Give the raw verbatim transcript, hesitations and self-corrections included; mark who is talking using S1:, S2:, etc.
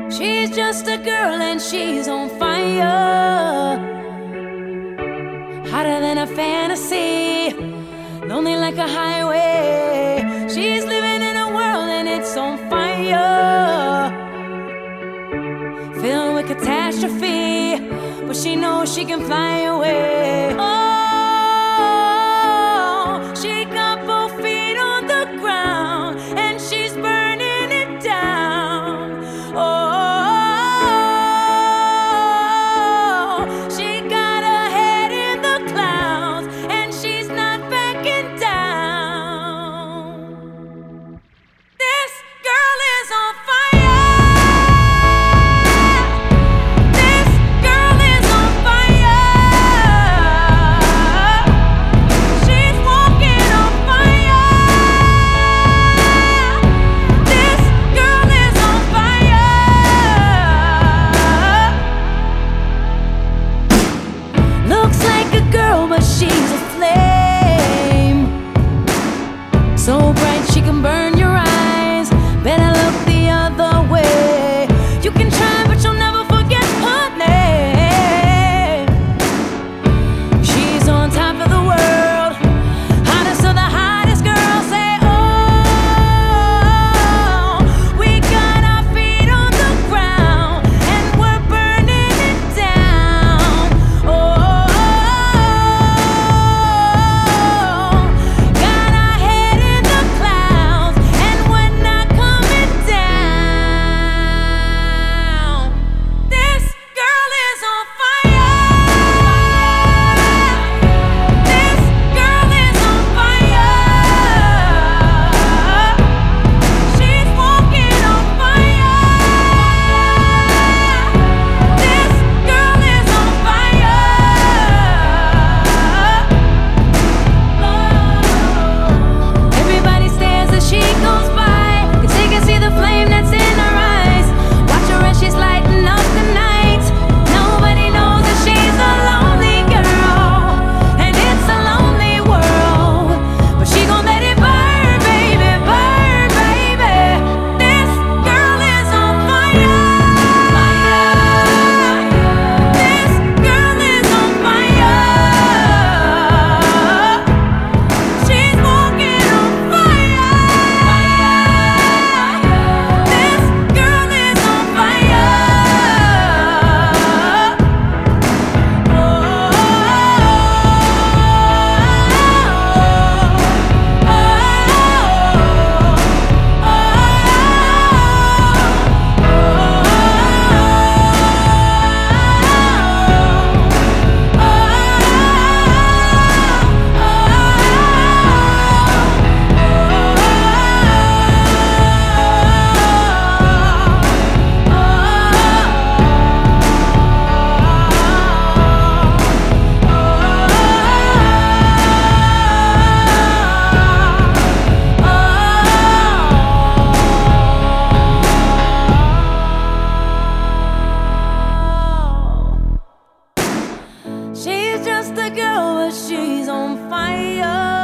S1: She's just a girl and she's on fire, hotter than a fantasy, lonely like a highway. She's living in a world and it's on fire, filled with catastrophe, but she knows she can fly away. Oh, she got both feet on the ground and she's burning it down. Oh, she got her head in the clouds and she's not backing down. This girl is on fire. But she's a flame, so bright she can burn your eyes. Better look the other way. You can try, but you'll never forget her name. She's on top of the world, hottest of the hottest girls. Say, oh, we got our feet on the ground and we're burning it down. Oh, she's just a girl, but she's on fire.